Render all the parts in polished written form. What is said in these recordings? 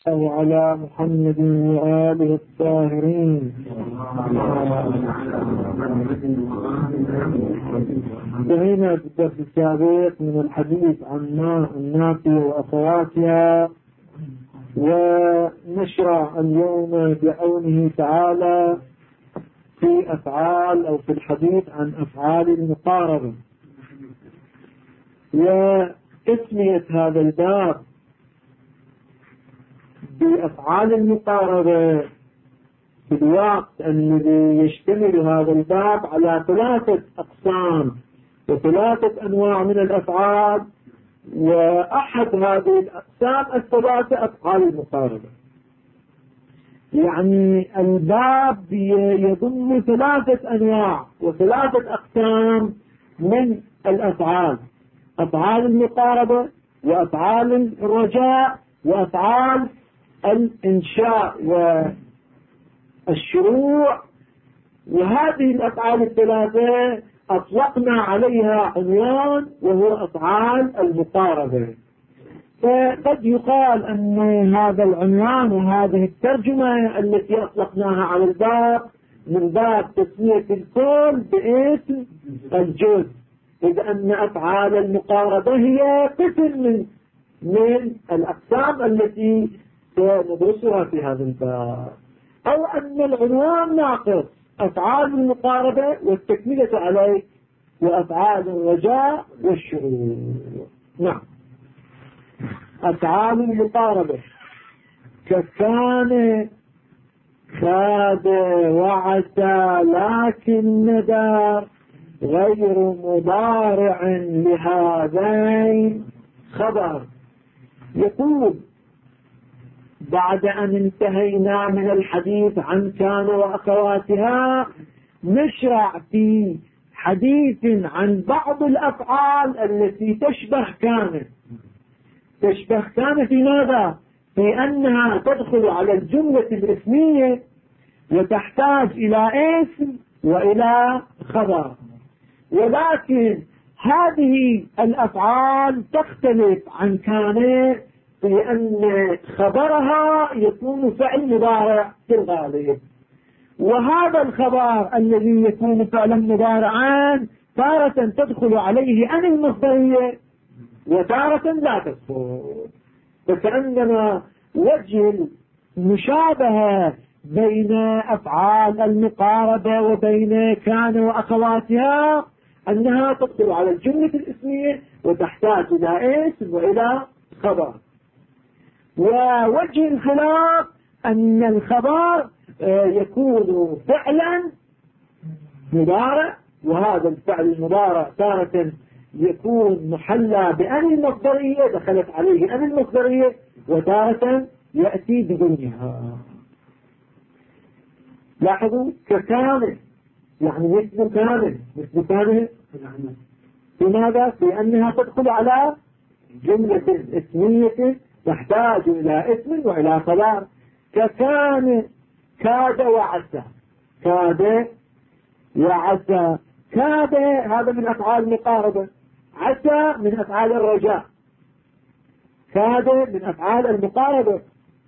وعلى محمد وآله الطاهرين. انتهينا في الدرس السابق من الحديث عن النافية وأخواتها، ونشرع اليوم بعونه تعالى في أفعال أو في الحديث عن أفعال المقاربة. وتسمية هذا الباب بأفعال المقاربة في الوقت الذي يشتمل هذا الباب على 3 أقسام و3 أنواع من الأفعال، وأحد هذه الأقسام 3 أفعال المقاربة. يعني الباب يضم 3 أنواع و3 أقسام من الأفعال: أفعال المقاربة، وأفعال الرجاء، وأفعال الإنشاء والشروع. وهذه الأفعال ال3 أطلقنا عليها عنوان وهو أفعال المقاربة. فقد يقال أن هذا العنوان وهذه الترجمة التي أطلقناها على الباب من باب تسمية الكل باسم الجزء، إذ أن أفعال المقاربة هي قسم من الأقسام التي سندرسها في هذا الباب، أو أن العنوان ناقص: أفعال المقاربة والتكملة عليه وأفعال الرجاء والشروع. نعم. أفعال المقاربة: ككان، كاد، وعسى، لكن، ندر، غير مضارع لهذين، خبر. يقول: بعد أن انتهينا من الحديث عن كان وأخواتها، نشرع في حديث عن بعض الأفعال التي تشبه كان. تشبه كان في ماذا؟ في أنها تدخل على الجملة الاسمية وتحتاج إلى اسم وإلى خبر، ولكن هذه الأفعال تختلف عن كان في أن خبرها يكون فعل مضارع في الغالب، وهذا الخبر الذي يكون فعلا مضارعا تارة تدخل عليه أن المصدرية وتارة لا تدخل. فكأننا وجه المشابهة بين أفعال المقاربة وبين كان وأخواتها أنها تدخل على الجملة الاسمية وتحتاج إلى اسم وإلى خبر. ووجه الخلاف أن الخبر يكون فعلا مضارع، وهذا الفعل المضارع تارة يكون محلى بأن المصدرية، دخلت عليه أن المصدرية، وتارة يأتي بدونها. لاحظوا: ككامل، يعني مثل كامل. مثل كامل لماذا؟ في أنها تدخل على جملة اسمية تحتاج إلى اسم وإلى خبر. ككان، كاد، وعسى. كاد وعسى. كاد هذا من أفعال المقاربة، عسى من أفعال الرجاء. كاد من أفعال المقاربة،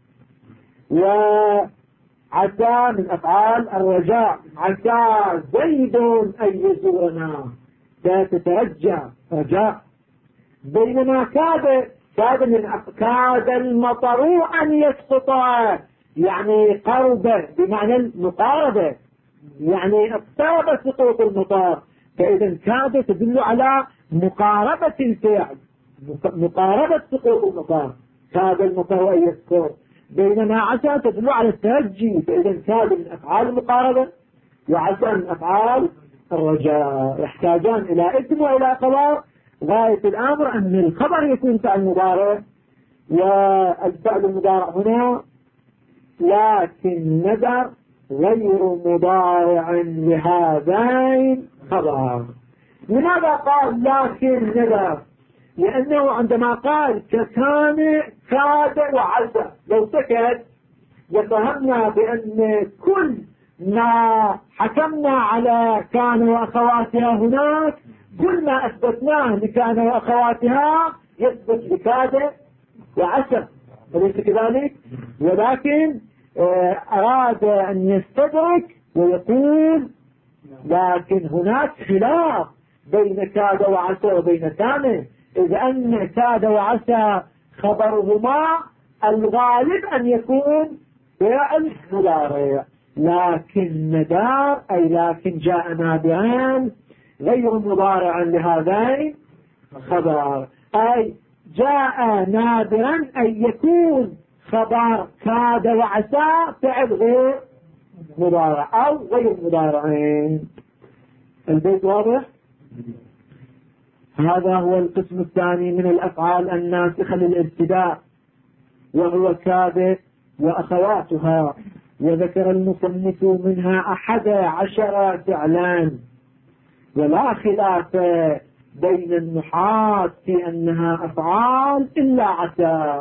وعسى من أفعال الرجاء. عسى زيد أن يزورنا، تترجى رجاء. بينما كاد من كاد المطر أن يسقط، يعني قرب بمعنى المقاربة، يعني اقترب سقوط المطر. فإذا كاد تدل على مقاربة الفعل، مقاربة سقوط المطر. كاد المطر أن يسقط. بينما عسى تدل على الترجي. فإذا كاد من أفعال المقاربة وعسى من أفعال الرجاء، يحتاجان إلى اسم وإلى خبر. غاية الأمر أن الخبر يكون فعل مضارع، والفعل المضارع هنا لكن ندر غير مضارع لهذين، خبر. لماذا قال لكن ندر؟ لأنه عندما قال ككان، كاد، وعسى، لو سكت يفهمنا بأن كل ما حكمنا على كان وأخواتها هناك، كل ما أثبتناه لكان وأخواتها يثبت لكاد وعسى. أليس كذلك؟ ولكن أراد أن يستدرك ويقول لكن هناك خلاف بين كاد وعسى وبين كان، إذ أن كاد وعسى خبرهما الغالب أن يكون فعل مضارع، لكن ندار أي لكن جاء نادران غير مضارعا لهذين خبر، أي جاء نادرا أن يكون خبر كاد وعسى فعل غير مضارع أو غير مضارعين. البيت واضح؟ هذا هو القسم الثاني من الأفعال الناسخة للابتداء، وهو كاد وأخواتها، وذكر المصنف منها 11 فعلا، ولا خلاف بين النحاة في أنها أفعال إلا عسى،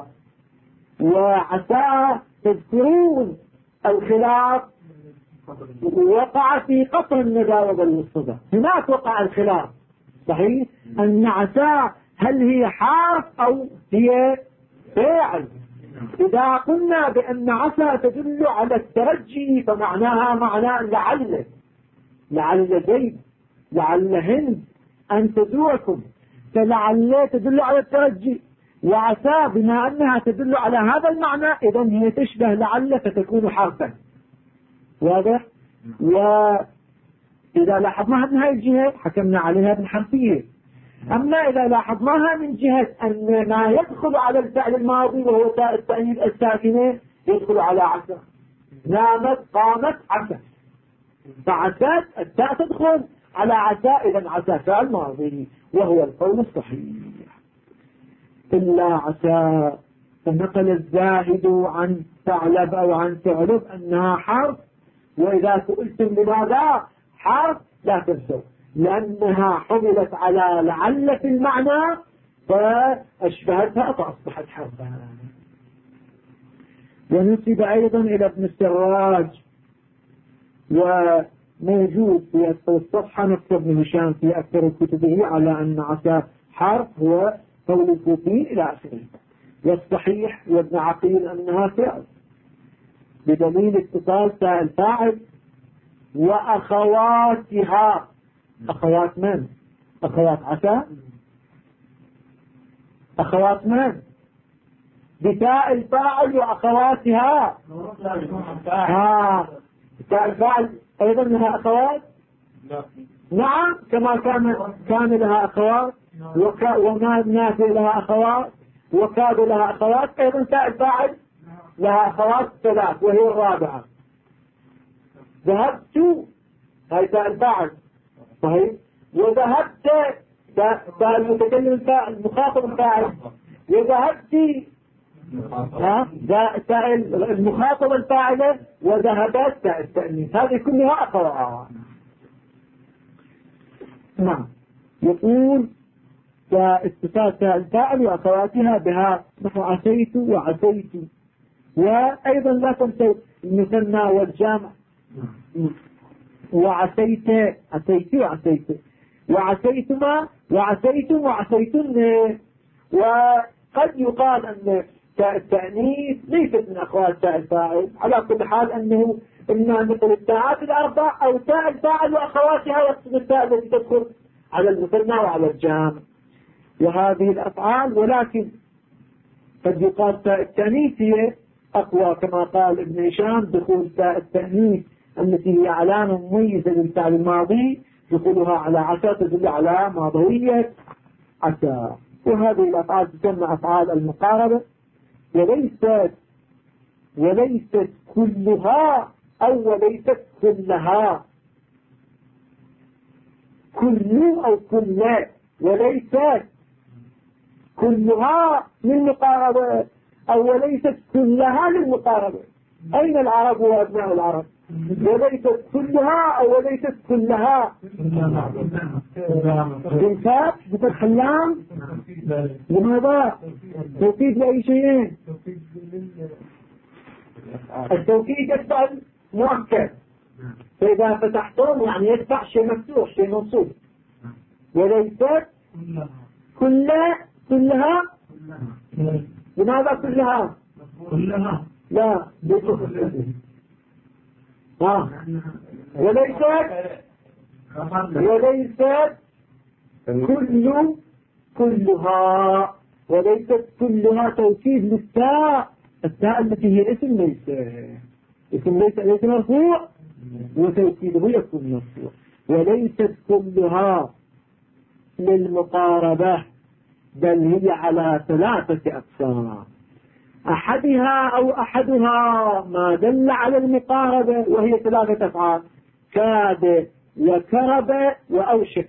وعسى تذكرون الخلاف وقع في قطر الندى وبل الصدى، هناك وقع الخلاف صحيح أن عسى هل هي حرف أو هي فاعل. إذا قلنا بأن عسى تدل على الترجي فمعناها معنى لعل زيد لعل هند أن تزوركم، فلعل تدل على الترجي، وعسى بما أنها تدل على هذا المعنى إذن هي تشبه لعل فتكون حرفا. واضح؟ وإذا لاحظناها من هذه الجهة حكمنا عليها بالحرفية. أما إذا لاحظناها من جهة أن ما يدخل على الفعل الماضي وهو تاء التأنيث الساكنة يدخل على عسى، نامت قامت عسى، فعسى التاء تدخل على عسى، إذن عسى فعل ماضي وهو القول الصحيح. إلا عسى، فنقل الزاهد عن ثعلب أو عن ثعلب أنها حرف، وإذا سئلتم لماذا حرف لا تنسوا لأنها حملت على لعل في المعنى فأشبهتها فأصبحت حرفا. ونسب أيضا إلى ابن السراج، وموجود في الصفحة نفس ابن هشام في أكثر كتبه على أن عسى حرف هو قول الكوفيين إلى آخره. والصحيح وابن عقيل أنها فعل بدليل اتصال تاء الفاعل وأخواتها. أخوات من؟ أخوات عسى؟ أخوات من؟ بتاء الفاعل وأخواتها. تاء الفاعل أيضا لها أخوات؟ نعم، كما كان لها أخوات، وما نافع لها أخوات، وكاد لها أخوات، أيضا تاء الفاعل لها أخوات 3 وهي الرابعة. ذهبت هاي تاء الفاعل صحيح، وذهبت تاء المتكلم الفاعل المخاطب الفاعل، وذهبت تاء المخاطب الفاعلة، وذهبت تاء التأنيث، هذه كلها أخوات. نعم، يقول فاتصال تاء الفاعل وأخواتها بها نحو عسيت وعسيت. وأيضا لا تنسوا المثنى والجامع، وعسيت عسيت وعسيت، وعسيتما وعسيتم وعسيتن. وقد يقال أن تاء التأنيث ليست من أخوات تاء الفاعل، على كل حال أنه إما مثل التاءات الأربع أو تاء الفاعل وأخواتها، يقصد التاء التي تدخل على المثنى وعلى الجامع وهذه الأفعال. ولكن قد يقال تاء التأنيث هي أقوى، كما قال ابن هشام دخول تاء التأنيث التي هي علامة مميزة للفعل الماضي دخولها على عسى تدل على ماضوية عسى. وهذه الأفعال تسمى أفعال المقاربة، وليست كلها أو وليست كلها، كل أو كل، وليست كلها للمقاربة أو وليست كلها للمقاربة. أين العرب وأبناء العرب؟ وليست كلها أو وليست كلها بالفات بفتح اللام. لماذا؟ توكيد لأي شيء؟ التوكيد يتبع مؤكد، فإذا فتحتم يعني يتبع شيء مفتوح شيء منصوب. وليست كلها. لماذا كلها؟ كلها لا وليست كلها، وليست كلها توكيد للتاء، التاء التي هي اسم ليس مرفوع وتوكيده يكون مرفوع. وليست كلها للمقاربة، بل هي على 3 أقسام. أحدها ما دل على المقاربة، وهي 3 أفعال: كاد وكرب وأوشك.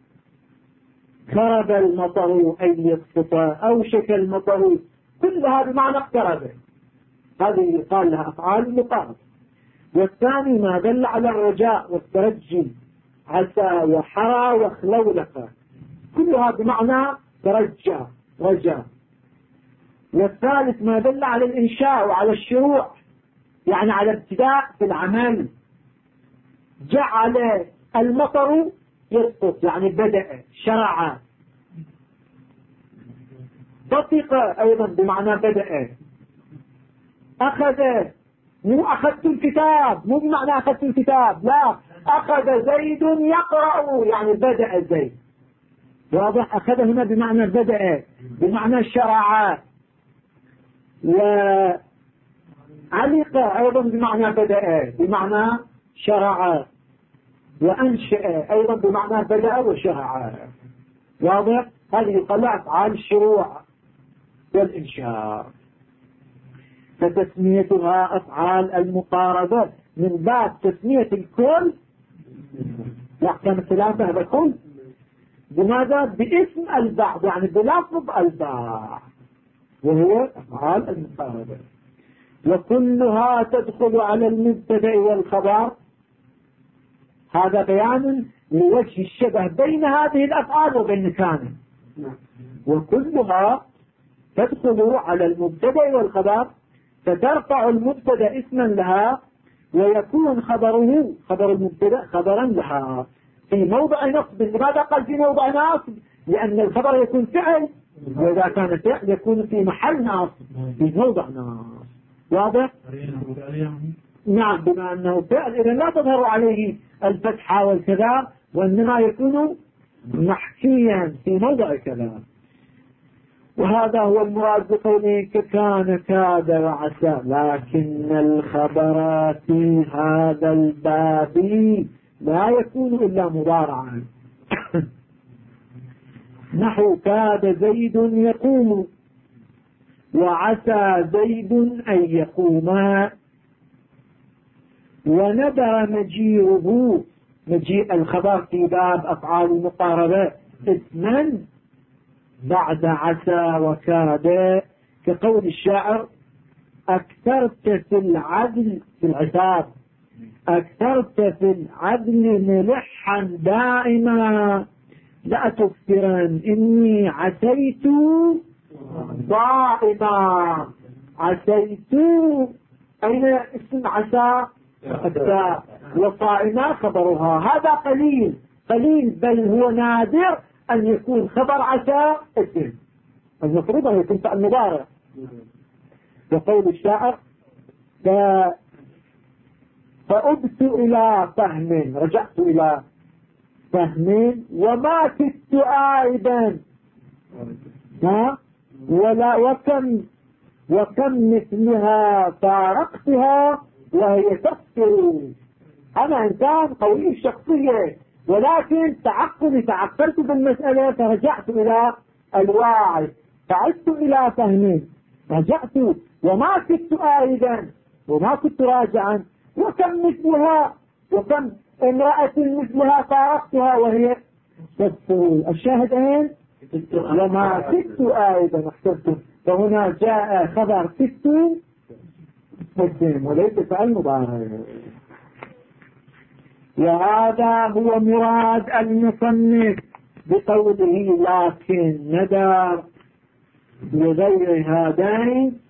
كرب المطر أي يسقط، أوشك المطر، كلها بمعنى اقترب، هذه يقال لها أفعال المقاربة. والثاني ما دل على الرجاء والترجي: عسى وحرى وخلولق، كلها بمعنى ترجى رجاء. والثالث ما دل على الإنشاء وعلى الشروع، يعني على ابتداء في العمل: جعل المطر يسقط، يعني بدأ شرع. بطق أيضا بمعنى بدأ. أخذ، مو أخذت الكتاب، مو بمعنى أخذت الكتاب، لا، أخذ زيد يقرأ، يعني بدأ زيد. واضح؟ أخذ هنا بمعنى بدأ، بمعنى شرع. وعلق أيضا بمعنى بدأ، بمعنى شرع. وأنشأ أيضا بمعنى بدأ وشرع. واضح؟ هذه يقال أفعال الشروع والإنشاء. فتسميتها أفعال المقاربة من باب تسمية الكل، يحكم 3 بكل، بماذا؟ باسم البعض، يعني بلفظ البعض، وهي أفعال المقاربة. وكلها تدخل على المبتدأ والخبر. هذا بيان لوجه الشبه بين هذه الأفعال وبين كان. وكلها تدخل على المبتدأ والخبر، فترفع المبتدأ اسما لها، ويكون خبره، خبر المبتدأ، خبرا لها في موضع نصب. لماذا قال في موضع نصب؟ لأن الخبر يكون فعل، وإذا كان فعل يكون في محل نصب، في موضع نصب. واضح؟ نعم، بما أنه فعل إذا لا تظهر عليه الفتحة والكذا، وإنما يكون محكيا في موضع كذا. وهذا هو المراد بقوله كان كاد وعسى. لكن الخبر في هذا الباب لا يكون إلا مضارعا. نحو كاد زيد يقوم، وعسى زيد أن يقوما. وندر مجيئه، مجيء الخبر في باب أفعال المقاربة، اسما بعد عسى وكاد، كقول الشاعر: أكثرت في العدل، في العتاب، أكثرت في العدل ملحا دائما، لا تكثرن إني عسيت ضائما. عسيت أين اسم عسى؟ التاء، وصائما خبرها. هذا قليل، بل هو نادر أن يكون خبر عسى اسم، المفروض أن يكون فعل مضارع. وقول الشاعر: فأبت إلى فهم، رجعت إلى فهم، وما كدت آئبا، ولا وكم مثلها فارقتها وهي تفكر. أنا إنسان قوي الشخصية، ولكن تعقلت بالمسألة، فرجعت إلى الواعي، فعدت إلى فهم، رجعت. وما كنت آئدا، وما كنت راجعا. وكم مثلها، وكم امرأة مثلها فارقتها وهي تفكر. الشاهد أين؟ وما كنت آئدا، احسبت. فهنا جاء خبر كنت مسلم وليس فعل مضارع. وهذا هو مراد المصنف بقوله لكن ندر لغير هذين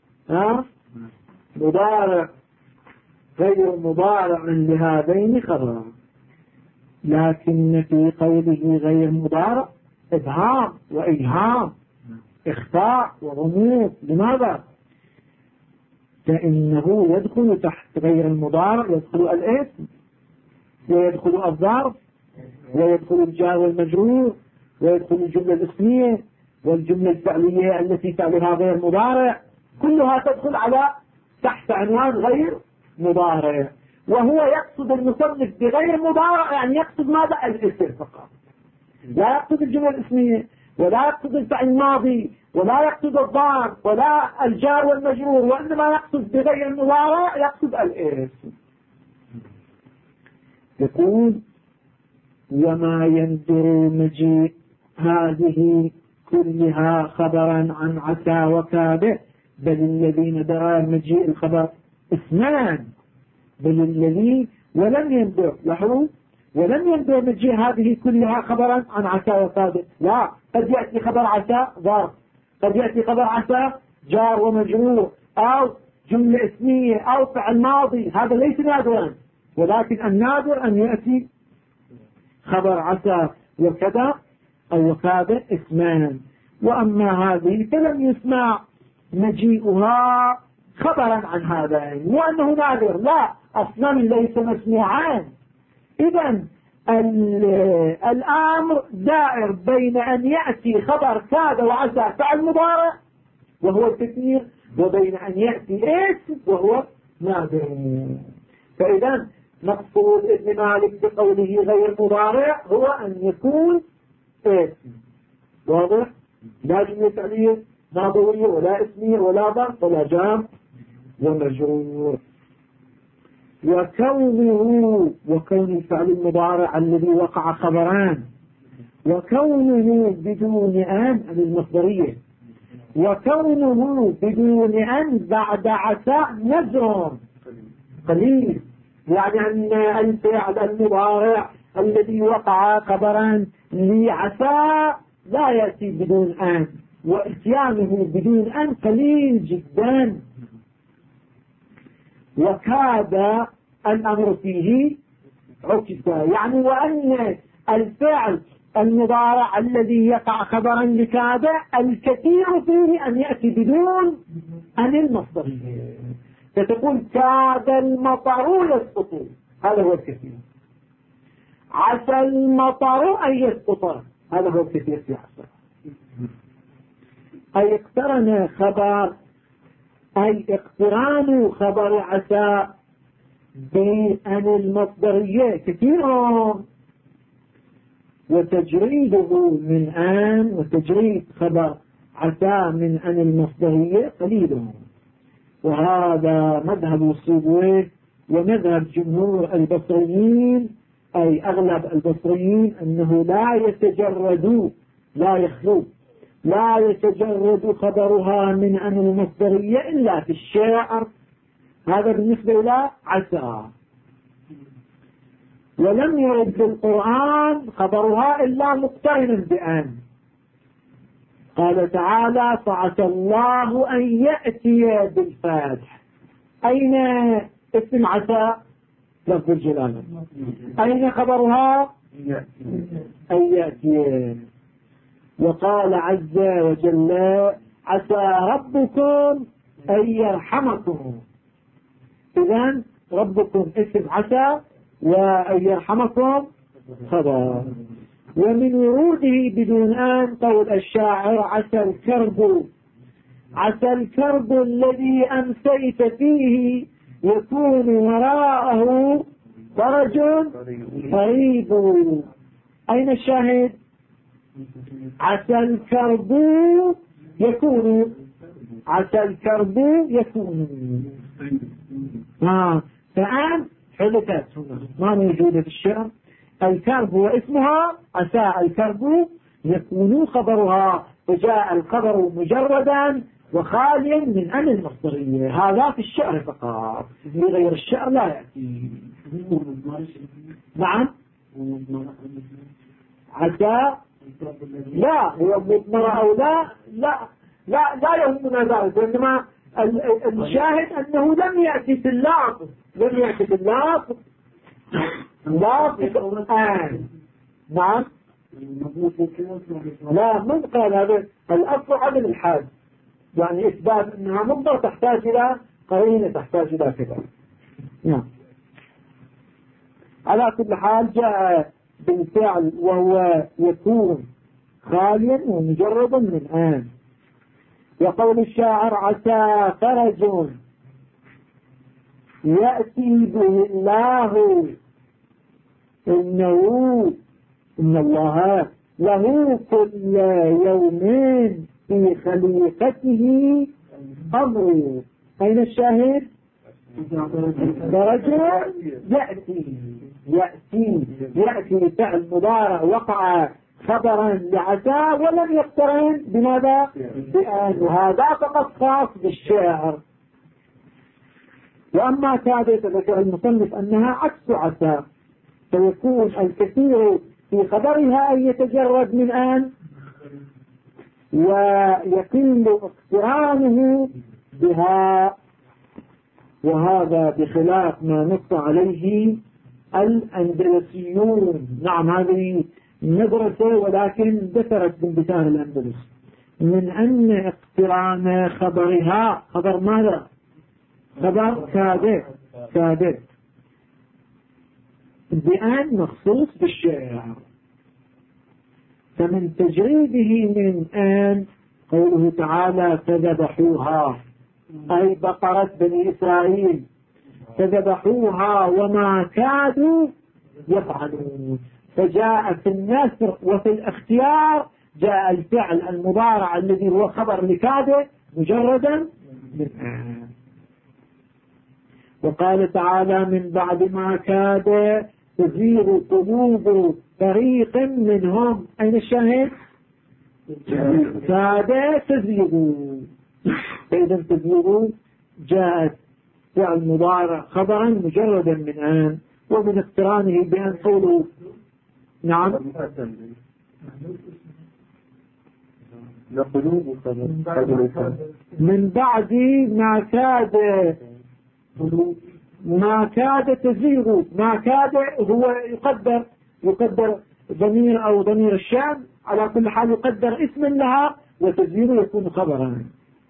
مضارع غير مضارع لهذين خبرا. لكن في قوله غير مضارع إبهام وإيهام، إخفاء وغموض. لماذا؟ فإنه يدخل تحت غير المضارع، يدخل الاسم ويدخل الظرف ويدخل الجار والمجرور ويدخل الجملة الاسمية والجملة الفعلية التي فعلها غير مضارع، كلها تدخل على تحت عنوان غير مضارع. وهو يقصد المصنف بغير مضارع يعني يقصد ماذا؟ الاسم فقط، لا يقصد الجملة الاسمية ولا يقصد الفعل الماضي ولا يقصد الضار ولا الجار والمجرور، وإنما يقصد بغير المضارع يقصد الاسم. يقول وما يندر مجيء هذه كلها خبرا عن عسى وكابه، بل الذي ندر مجيء الخبر اسمان، بل الذي ولم يندر، لاحظوا ولم يندر مجيء هذه كلها خبرا عن عسى وكابه، لا، قد يأتي خبر عسى ظرف، قد يأتي خبر عسى جار ومجرور أو جملة اسمية أو فعل ماضي، هذا ليس نادرا، ولكن النادر أن يأتي خبر عسى وكذا أو وكابه اسمان. وأما هذه فلم يسمع مجيئها خبرا عن هذا، مو أنه نادر، لا، أصلا ليس مسموعان. إذن الأمر دائر بين أن يأتي خبر كاد وعسى فعل مضارع وهو الكثير، وبين أن يأتي اسم وهو نادر. فإذا مقصود ابن مالك بقوله غير مضارع هو أن يكون اسم، واضح؟ لا جملة فعلية ناظرية ولا اسمية ولا ظرف ولا جار ومجرور. وكون الفعل المضارع الذي وقع خبران، وكونه بدون أن المصدرية، وكونه بدون أن بعد عسى نزر قليل، يعني أن الفعل المضارع الذي وقع خبرا لعسى لا يأتي بدون أن، وإتيانه بدون أن قليل جدا. وكاد الأمر فيه عكس، يعني وأن الفعل المضارع الذي يقع خبرا لكاد الكثير فيه أن يأتي بدون أن المصدرية، فتقول كاد المطر يسقط، هذا هو الكثير. عسى المطر أن يسقط، هذا هو الكثير في عسى. أي اقترن خبر، أي اقتران خبر عسى بأن المصدرية كثير، وتجريده من أن، وتجريد خبر عسى من أن المصدرية قليل. وهذا مذهب الصوبوي ومذهب جمهور البصريين، أي أغلب البصريين، أنه لا يتجرد، لا يخلو، لا يتجرد خبرها من أن المصدرية إلا في الشعر، هذا بالنسبة إلى عسى. ولم يرد في القرآن خبرها إلا مقترنا بأن، قال تعالى فعسى الله أن يأتي بالفاتح. أين اسم عسى؟ لفظ الجلالة. أين خبرها؟ أن يأتي. وقال عز وجل عسى ربكم أن يرحمكم. إذن ربكم اسم عسى وأن يرحمكم خبر. ومن وروده بدون أن قول الشاعر عسى الكرب، عسى الكرب الذي أمسيت فيه يكون وراءه فرج قريب. أين الشاهد؟ عسى الكرب يكون، عسى الكرب يكون، فآن حدثت ما موجودة في الشعر. الكرب واسمها عسى الكرب يكون خبرها، وجاء الخبر مجردا وخاليا من أن المصدرية، هذا في الشعر فقط، في غير الشعر لا يأتي. نعم عسى لا هو مضمر أو لا يهمنا ذلك، وإنما الشاهد أنه لم يأتي في اللفظ، لم يأتي في اللفظ الآن. نعم لا من قال هذا الأصل عدم الحال، يعني إثبات أنها مضمر تحتاج إلى قرينة تحتاج إلى كذا. نعم. على كل حال جاء بالفعل وهو يكون خاليا ومجردا من آن. وقول الشاعر عسى فرج يأتي به الله إن الله له كل يومين في خليقته أمر. أين الشاهد؟ فرج يأتي فعل مضارع وقع خبرا لعسى ولم يقترن بماذا؟ بأن. وهذا فقط خاص بالشعر. وأما كادت ذكر المصنف أنها عكس عسى، فيكون الكثير في خبرها أن يتجرد من آن ويقل اقترانه بها، وهذا بخلاف ما نص عليه الأندلسيون. نعم هذه مدرسة ولكن دثرت من بلدان الأندلس من أن اقتران خبرها خبر ماذا؟ خبر كاذب بأن مخصوص بالشعر. فمن تجريده من آن قوله تعالى فذبحوها، أي بقرة بني إسرائيل فذبحوها وما كادوا يفعلون. فجاء في النثر وفي الاختيار جاء الفعل المضارع الذي هو خبر لكاده مجردا من آن. وقال تعالى من بعد ما كاد تزيغ قلوب فريق منهم. أين الشاهد؟ كاد تزيغ. فإذا تزيغ جاءت فعل مضارع خبرا مجردا من آن. ومن اقترانه بأن قوله نعم من بعد ما كاد تزيغ. ما كاد هو يقدر ضمير أو ضمير الشأن، على كل حال يقدر اسما لها، وتزيغ يكون خبرا.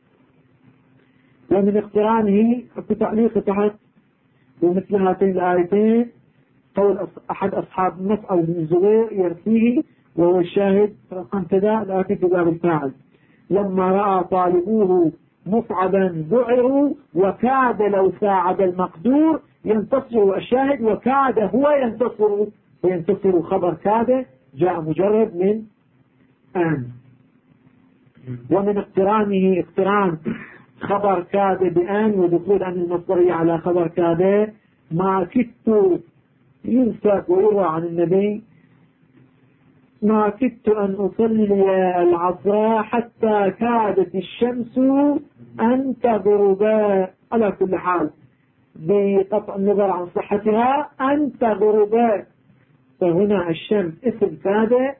ومن اقترانه بتعليق تحت ومثل هاتين الآيتين قول أحد أصحاب النص أو ابن الزبير يرثيه وهو الشاهد رقم كذا الآتي في باب الفاعل لما رأى طالبوه مصعبا ذعروا وكاد لو ساعد المقدور ينتصر. الشاهد وكاد هو ينتصر، فينتصر خبر كاد جاء مجرد من آن. ومن اقترانه اقتران خبر كاد بآن ودخول أن المصدرية على خبر كاد. ما كدت ينسب ويروى عن النبي ما كدت أن أصلي العصر حتى كادت الشمس أن تغرب. على كل حال بقطع النظر عن صحتها أن تغرب، فهنا الشمس اسم كاد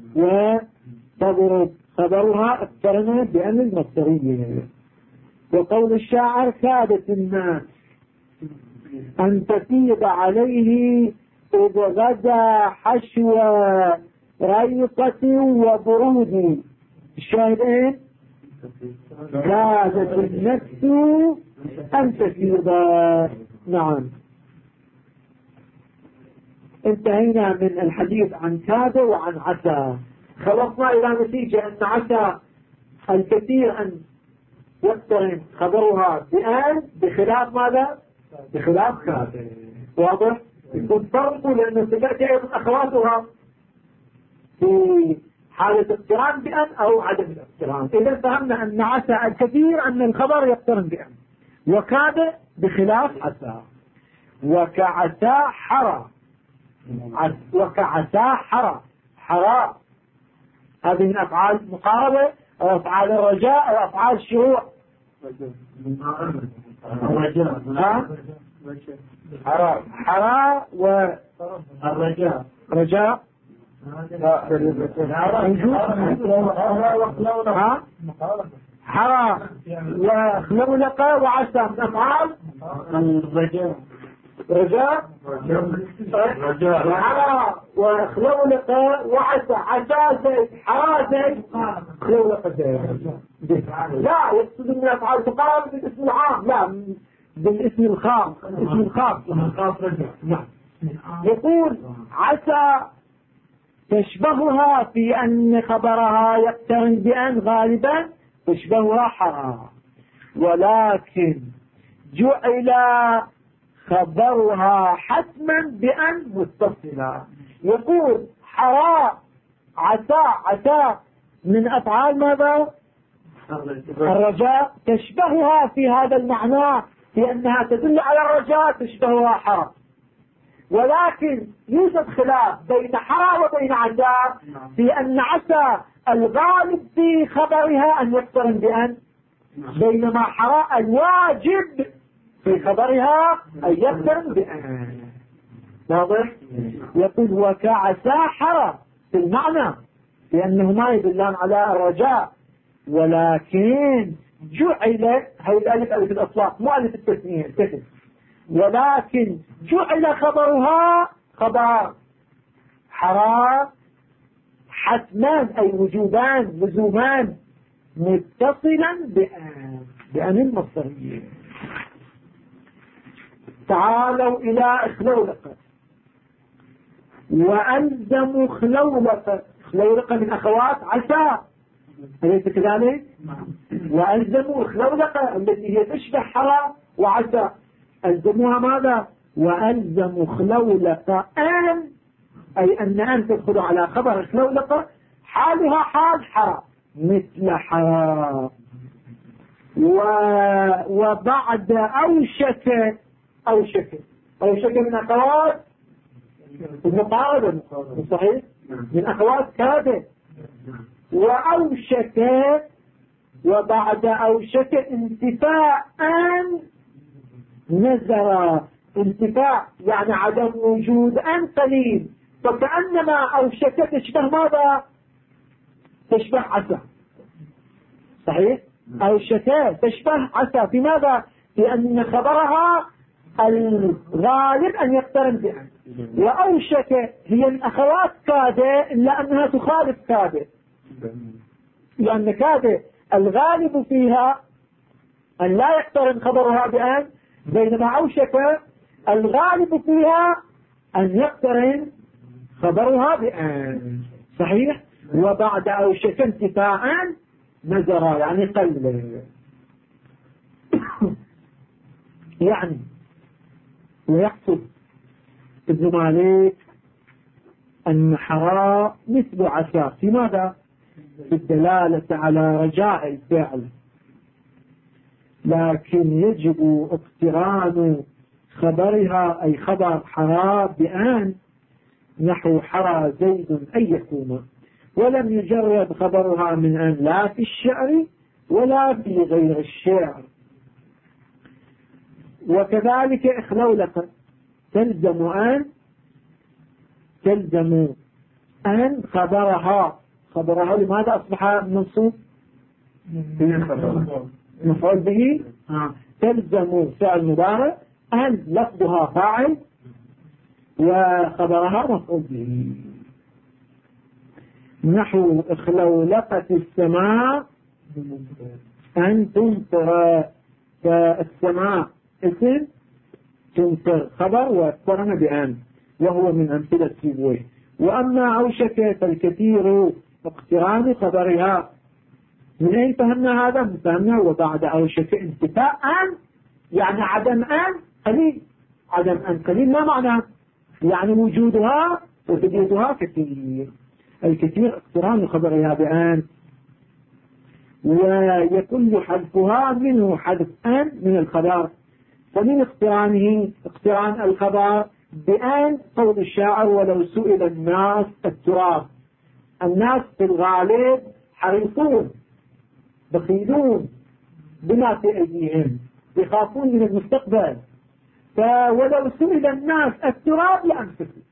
وتغرب خبرها اقترن بأن المصدرية. وقول الشاعر كادت الناس أن تفيض عليه إذ غدا حشو ريقة وبرود. الشاهدين كادت النفس أن تفيض. نعم انتهينا من الحديث عن كاد وعن عسى. خلصنا إلى نتيجة أن عسى الكثير أن يقترن خبرها بآن بخلاف ماذا؟ بخلاف كاد. واضح؟ يكون فرق لأن ستأتي أيضا أخواتها في حالة اقتران بأن أو عدم الاقتران. إذا فهمنا أن عسى الكثير أن الخبر يقترن بأن، وكاد بخلاف عسى. وكعسى حرى، وكعسى حرى هذه من أفعال مقاربة أو أفعال الرجاء أو أفعال الشروع. حرى والرجاء رجاء حرى وخلولق وعسى من أفعال الرجاء. رجاء حرى وخلولق وعسى. عسى زيد حرى زيد خلولق زيد. لا يقصد من الأفعال تقال بالاسم العام، لا بالاسم الخاص، الاسم الخاص. نعم. يقول عسى تشبهها في أن خبرها يقترن بأن غالبا تشبهها حرى، ولكن جعل خبرها حتما بأن متصلا. يقول حرى عسى من أفعال ماذا؟ الرجاء، تشبهها في هذا المعنى في أنها تدل على الرجاء تشبهها حرى، ولكن يوجد خلاف بين حرى وبين عسى في أن عسى الغالب في خبرها أن يقترن بأن، بينما حرى الواجب في خبرها أن يقترن بأن. واضح؟ يقول وكعسى حرى في المعنى لأنهما يدلان على الرجاء، ولكن جعل، هي الألف ألف الأطلاق مو ألف التثنية الكتب، ولكن جعل خبرها خبر حرى حتمان أي وجوبان لزومان متصلا بأن المصدرية. تعالوا إلى اخلولقة، وألزموا خلولقة. خلولقة من أخوات عسى، أليس كذلك؟ وألزموا خلولقة التي هي تشبه حرى وعسى، ألزموها ماذا؟ وألزموا خلولقة أن، أي أن تدخل على خبر خلولقة حالها حال حرى مثل حرى. وبعد أوشك من أخوات المقاربة، صحيح؟ من أخوات كادة. وأوشك وبعد أوشك انتفاء نزر، انتفاء يعني عدم وجود أن قليل، فكأنما أوشك تشبه ماذا؟ تشبه عسى، صحيح؟ أوشك تشبه عسى في ماذا؟ لأن خبرها الغالب أن يقترن بأن. وأوشك هي من أخوات كادة إلا أنها تخالف كادة، لأن كادة الغالب فيها أن لا يقترن خبرها بأن، بينما أوشك الغالب فيها أن يقترن خبرها بأن، صحيح؟ وبعد أوشك انتفاء نزر يعني قلل. يعني ويقصد ابن مالك أن حرى مثل عسى في ماذا؟ في الدلالة على رجاء الفعل، لكن يجب اقتران خبرها أي خبر حرى بأن، نحو حرى زيد أن يكون، ولم يجرد خبرها من أن لا في الشعر ولا في غير الشعر. وكذلك اخلولقة تلزم أن خبرها لماذا أصبح منصوب؟ مفعول به. تلزم فعل مضارع أن لفظها فاعل وخبرها مفعول به، نحو اخلولقة السماء أن تمطر، فالسماء اسم تمطر خبر واقترن بأن، وهو من أمثلة سيبويه. وأما أوشك فالكثير اقتران خبرها. من أين فهمنا هذا؟ فهمنا وبعد أوشك انتفاء أن، يعني عدم أن قليل. عدم أن قليل ما معنى؟ يعني وجودها وثبوتها كثير. الكثير اقتران خبرها بأن، ويكون حذفها منه حذف أن من الخبر. فمن اقترانه اقتران الخبر بأن قول الشاعر ولو سئل الناس التراب. الناس في الغالب حريصون بخيلون بما في أيديهم، يخافون من المستقبل، فولو سئل الناس التراب لأمسكوا.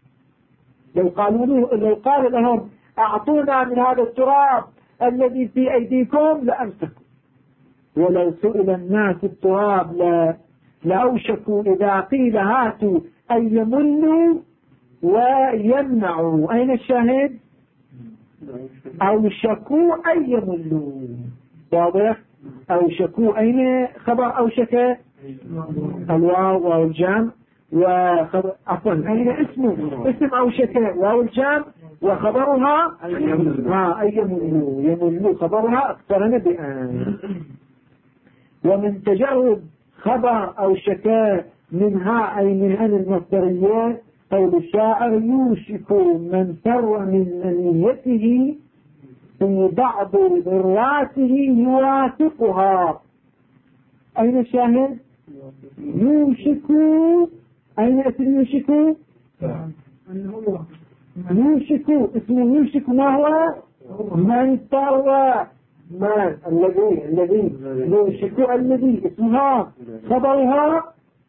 لو قال لهم أعطونا من هذا التراب الذي في أيديكم لأمسكوا. ولو سئل الناس التراب لأوشكوا إذا قيل هاتوا أن يمنوا ويمنعوا. أين الشاهد؟ أوشكوا أن يمنوا، واضح. أوشكوا أين خبر أوشك؟ الواو واو الجمع، وخبر عفوا أين اسم أوشك واو الجمع وخبرها أي يمل خبرها اقترن بأن. ومن تجرد خبر أوشك منها أي من أن المصدرية قول الشاعر يوشك من فر من منيته في بعض ذراته يوافقها. أين الشاهد؟ يوشك. أين اسم يوشك؟ يوشك اسم يوشك ما هو؟ من فر من الذي يوشك الذي اسمها خبرها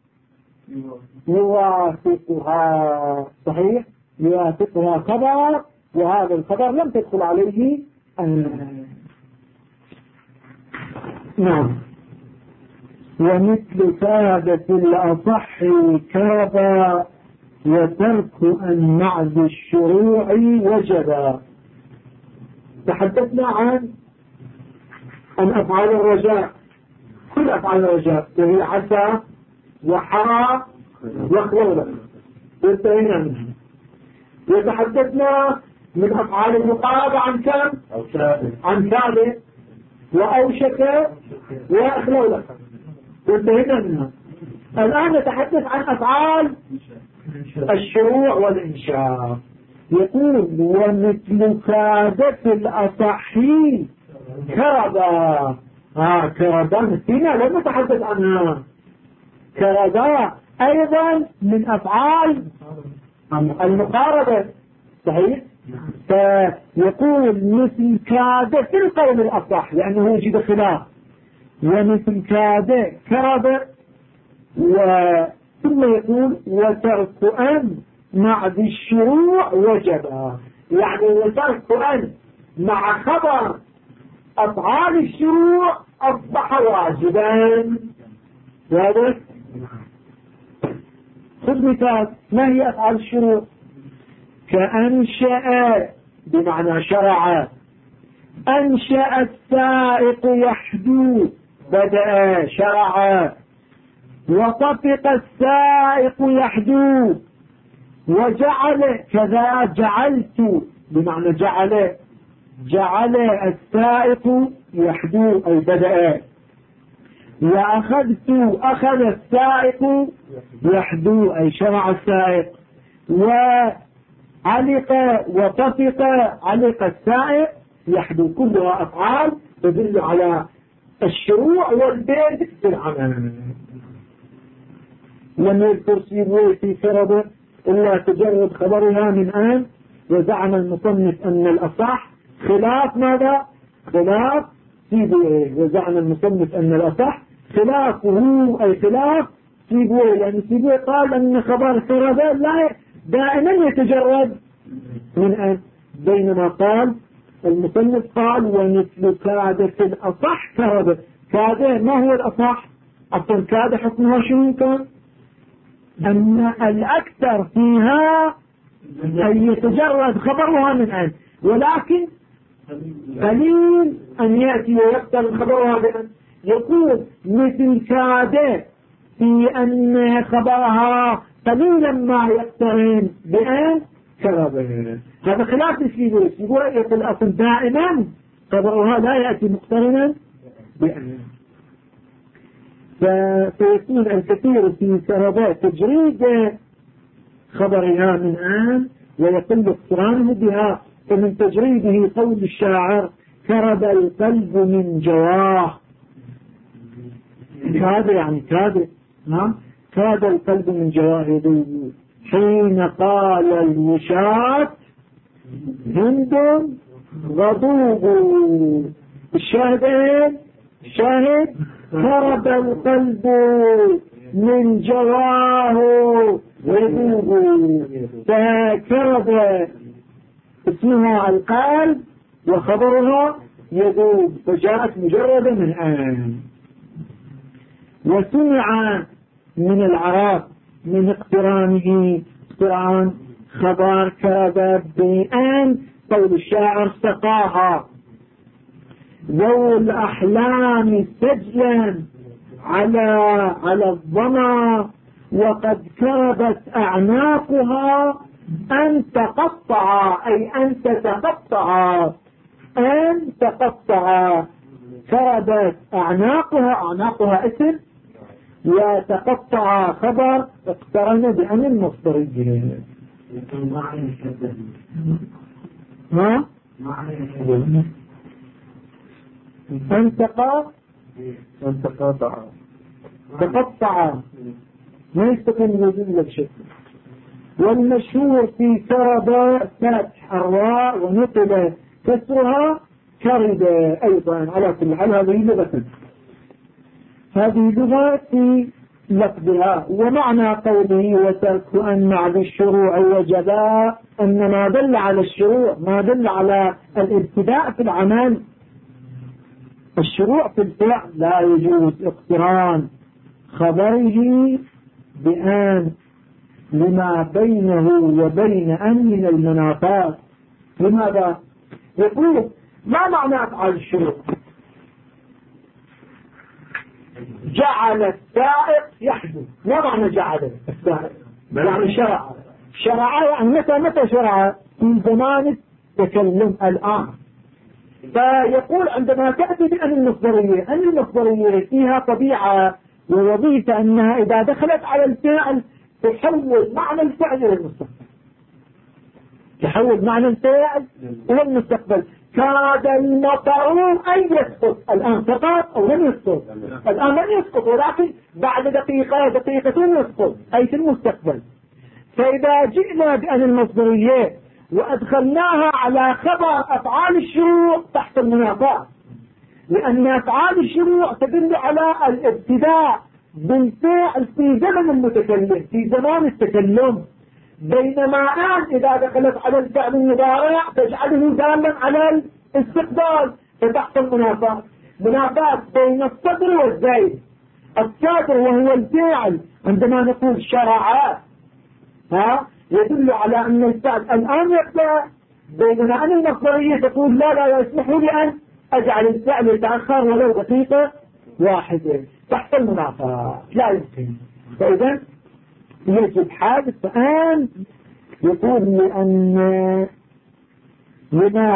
يوافقها. صحيح، يوافقها خبر، وهذا الخبر لم تدخل عليه نعم. ومثل سادة الأصح كابا وترك أنواع الشروع وجبا. تحدثنا عن أفعال الرجاء، كل أفعال الرجاء وهي عسى وحرى وخلولة وانتهينا منها. وتحدثنا من أفعال المقاربة عن كم؟ عن ثابت وأوشك وخلولة وانتهينا منها. الآن نتحدث عن أفعال الشروع والإنشاء. يقول ومثل كادة الأصحي كردا. كردا نسينا لم نتحدث عنها. كردا أيضا من أفعال المقاربة. صحيح. فيقول مثل كادة في القول الأصح لأنه وجد خلاف. ومثل كادة كردا ثم يقول وترك أن مع ذي الشروع وجبا، يعني وترك أن مع خبر أفعال الشروع أصبح واجبا. واضح؟ خذ مثال. ما هي أفعال الشروع؟ كأنشأ بمعنى شرع. أنشأ السائق يحدو بدأ شرع. وطفق السائق يحدو. وجعل كذا جعلت بمعنى جعل السائق يحدو أي بدأ. وأخذت أخذ السائق يحدو أي شرع السائق. وعلق وطفق علق السائق يحدو. كلها أفعال تدل على الشروع والبدء في العمل. لم يذكر سيبويه في فرضه إلا تجرد خبرها من آن. وزعم المصنف أن الأصح خلاف ماذا؟ خلاف سيبويه. وزعم المصنف أن الأصح خلافه أي خلاف سيبويه، لأن سيبويه قال أن خبر فرضه لا دائما يتجرد من آن، بينما قال المصنف قال ومثل كادة الأصح فرضه. كادة ما هو الأصح؟ أصلا كادة حكمها شنو كان؟ أن الأكثر فيها أن يتجرد خبرها من أن، ولكن قليل أن يأتي ويقتل خبرها بأن. يقول مثل كادة في أن خبرها قليلا ما يقترن بأن كربه. هذا خلاف السيبوي. السيبوي يقول أصلا دائما خبرها لا يأتي مقترنا بأن. فيكون الكثير في كربات تجريد خبرها من آن ويقل اقترانه بها. فمن تجريده قول الشاعر كرب القلب من جواه. كاد يعني كاد كاد القلب من جواه يذوب حين قال الوشاة هند غضوب. الشاهدين الشاهد كرب القلب من جواه يذوب. فكرب اسمها القلب وخبرها يذوب، فجاءت مجردة من آن. وسمع من العرب من اقترانه اقتران خبر كرب بأن قول الشاعر سقاها. ذو الأحلام سجلا على الظما، وقد كابت أعناقها أن تقطع، أي أن تتقطع، أن تقطع. كابت أعناقها اسم، وتقطع خبر اقترن بأن المصدرية. ها؟ تقطع ما يستقيم الوجود لك شيء. والمشهور في كرب فتح الراء ونقل كسرها كرب أيضا. على كل حال هذه لغة في لفظها. ومعنى قوله وترك أن بالشروع وجبا أن ما دل على الشروع ما دل على الابتداء في العمل. الشروع في الفعل لا يجوز اقتران خبره بأن لما بينه وبين أن من المنافات. لماذا؟ يقول ما معنى أفعال الشروع؟ جعل السائق يحدث. ما معنى جعل السائق؟ يعني شرع يعني متى شرع؟ في زمان التكلم الآن. فيقول عندما تأتي بأن المصدرية، أن المصدرية فيها طبيعة ووظيفة أنها إذا دخلت على الفعل تحول معنى الفعل إلى المستقبل. تحول معنى الفعل إلى المستقبل. كاد المطر أن يسقط. الآن سقط أو لم يسقط؟ الآن لم يسقط، ولكن بعد دقيقتين يسقط، أي في المستقبل. فإذا جئنا بأن المصدرية وأدخلناها على خبر أفعال الشروع تحت المنافات، لأن أفعال الشروع تدل على الابتداء بالفعل في زمن المتكلم، في زمان التكلم. بينما الآن إذا دخلت على الفعل المضارع تجعله دالا على الاستقبال، فتحت المنافات. منافات بين الصدر والزيد. الصدر وهو الفعل عندما نقول شرع يدل على أن الفعل الآن يبدأ، بينما أن المصدرية تقول لا يسمح لي أن أجعل الفعل يتأخر ولو دقيقة واحدة تحت المنافات، لا يمكن. فإذا يجب حادث. فآن يقول لأن لما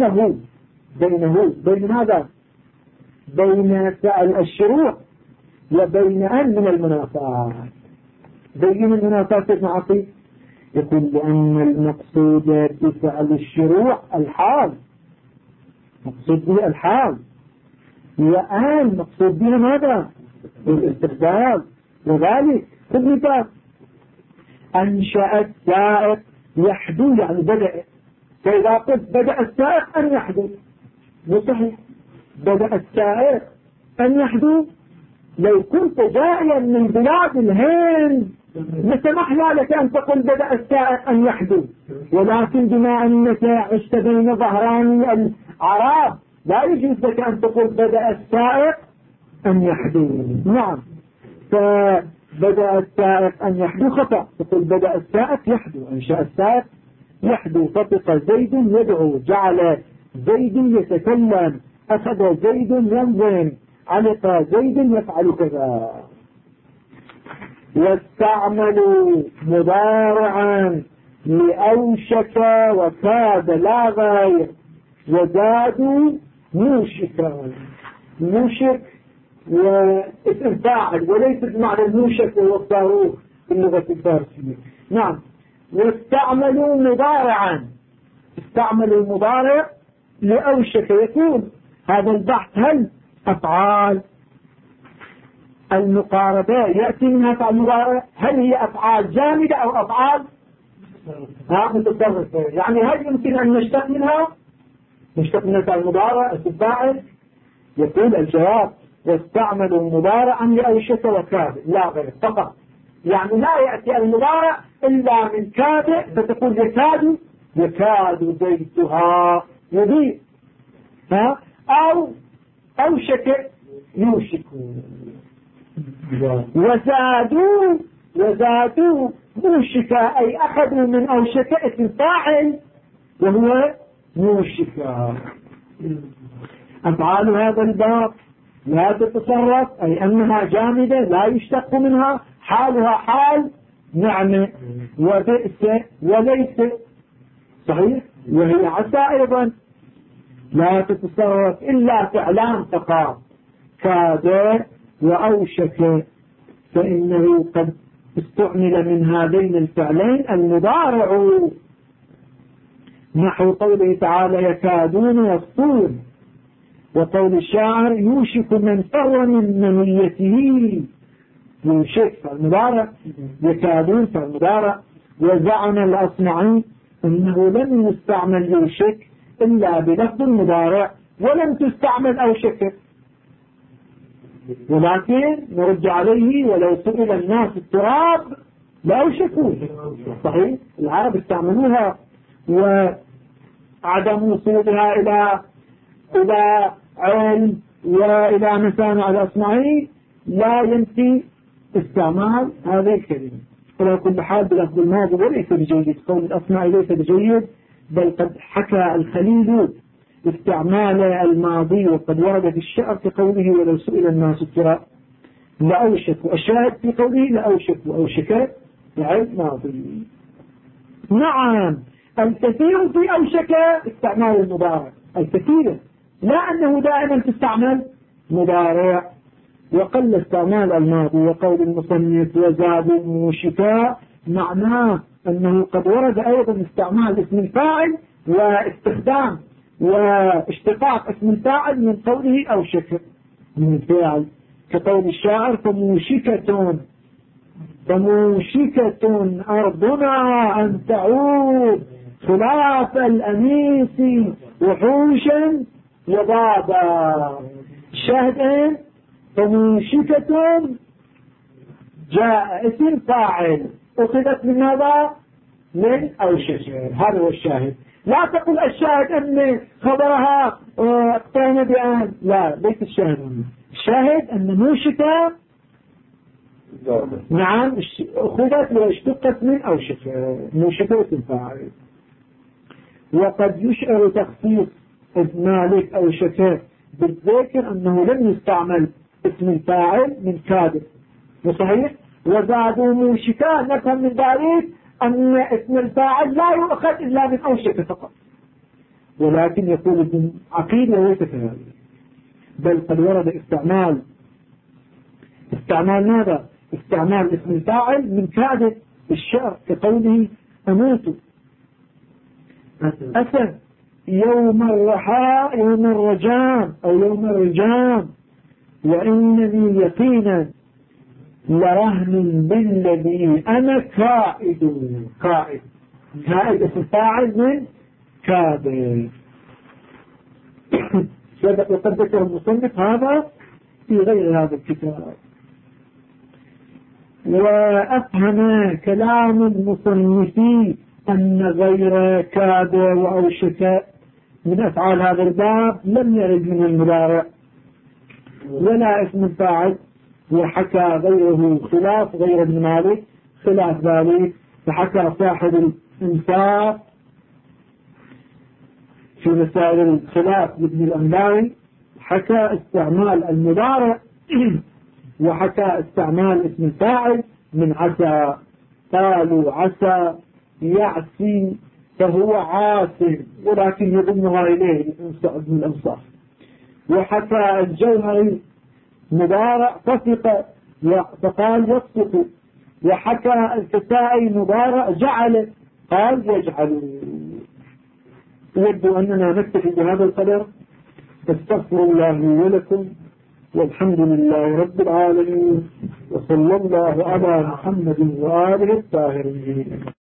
بين ماذا؟ بين فعل الشروع وبين أن من المنافات. بين المنافات ابن عطية يقول لأن المقصود بفعل الشروع الحال، مقصود به الحال، وآن مقصود به ماذا؟ الاستقبال. وذلك كذلك أنشأ السائق يحدو يعني بدأ. فإذا قلت بدأ السائق أن يحدو مو صحيح. بدأ السائق أن يحدو لو كنت جائيا من بلاد الهند لسمحنا لك أن تقول بدأ السائق أن يحدو، ولكن بما أنك عشت بين ظهران العرب لا يجوز لك أن تقول بدأ السائق أن يحدو. نعم، فبدأ السائق أن يحدو خطأ، تقول بدأ السائق يحدو. أنشأ السائق يحدو. فطق زيد يدعو، جعل زيد يتكلم، أخذ زيد ينظم، علق زيد يفعل كذا. واستعملوا مضارعا لأوشك وكاد لا غير، وزادوا موشكا. موشك واسم فاعل وليس بمعنى الموشك وهو الصاروخ في اللغة الفارسية. نعم. واستعملوا مضارعا، استعملوا المضارع لأوشك. يكون هذا البحث هل أفعال المقاربة يأتي منها أفعال المضارع، هل هي أفعال جامدة أو أفعال متصرفة؟ يعني هل يمكن أن نشتق منها أفعال المضارع الفاعل؟ يقول الجواب واستعملوا مضارعا لأوشك وكاد لا غير فقط. يعني لا يأتي المضارع إلا من كاد، فتقول يكاد زيتها يضيء، أو أوشك يوشك. وزادوا موشكا، أي أخذوا من أوشك اسم فاعل وهو موشكا. أفعال هذا الباب لا تتصرف، أي أنها جامدة لا يشتق منها، حالها حال نعمة وبئس وليس، صحيح. وهي عسى أيضا لا تتصرف إلا فعلان فقط، كاد وأوشك، فإنه قد استعمل من هذين الفعلين المضارع، نحو قوله تعالى يكادون يسطون، وقول الشاعر يوشك من فر من منيته، يوشك فالمضارع، يكادون فالمضارع. وزعم الأصمعي أنه لم يستعمل يوشك إلا بلفظ المضارع ولم تستعمل أوشك، ولكن نرد عليه ولو سئل الناس التراب لأوشكوا، صحيح. العرب استعملوها، وعدم وصولها إلى علم وإلى مسامع الأصمعي لا ينفي استعمال هذه الكلمة. على كل حال بلفظ الماضي وليس بجيد، قول الأصمعي ليس بجيد، بل قد حكى الخليل استعمال الماضي وقد ورد في الشعر في قوله ولو سئل الناس التراب لأوشكوا. الشاهد في قوله لأوشكوا، أوشك يعني ماضي. نعم الكثير في أوشك استعمال المضارع، الكثير، لا أنه دائما تستعمل مضارع، وقل استعمال الماضي. وقول المصنف وزادوا موشكا معناه أنه قد ورد أيضا استعمال اسم الفاعل واستخدام واشتقاق اسم الفاعل من قوله أوشك من الفاعل، كقول الشاعر فموشكة أرضنا أن تعود خلاف الأنيس وحوشا يضابا. شاهد فموشكة جاء اسم فاعل أخذت من ماذا؟ من أوشك، هذا هو الشاهد. لا تقل الشاهد أن خبرها اقترن بأن، لا ليس الشاهد. الشاهد أن موشكة نعم أخذت واشتقت من أوشك، موشكة اسم فاعل. وقد يشعر تخصيص ابن مالك أوشك بالذكر أنه لم يستعمل اسم الفاعل من كاذب، وصحيح. وزادوا موشكا نفهم من ذلك أن اسم الفاعل لا يؤخذ إلا من أوشك فقط، ولكن يقول ابن عقيل وليس كذلك، بل قد ورد استعمال ماذا؟ استعمال اسم الفاعل من كاذب الشعر، كقوله أموت أسد يوم الرحاء يوم الرجام أو يوم الرجام، وإنني يقينا لرهن بالذي أنا قائد اسم فاعل من كاذب. وقد ذكر المصنف هذا في غير هذا الكتاب. وأفهم كلام المصنفين أن غير كاد وأوشك من أفعال هذا الباب لم يرد من المضارع ولا اسم الفاعل، وحكى غيره خلاف غير ابن مالك خلاف ذلك، فحكى صاحب الإنصاف في مسائل الخلاف لابن الأنباري حكى استعمال المضارع وحكى استعمال اسم الفاعل من عسى، قالوا عسى يعسي فهو عاصم ولكن يضمها إليه ابن الأنصاف. وحكى الجوهري مضارع فسق فقال يسقط، وحكى الكسائي مضارع جعل قال يجعل. يبدو أننا نكتفي بهذا القدر، استغفر الله ولكم، والحمد لله رب العالمين، وصلى الله على محمد وآله الطاهرين.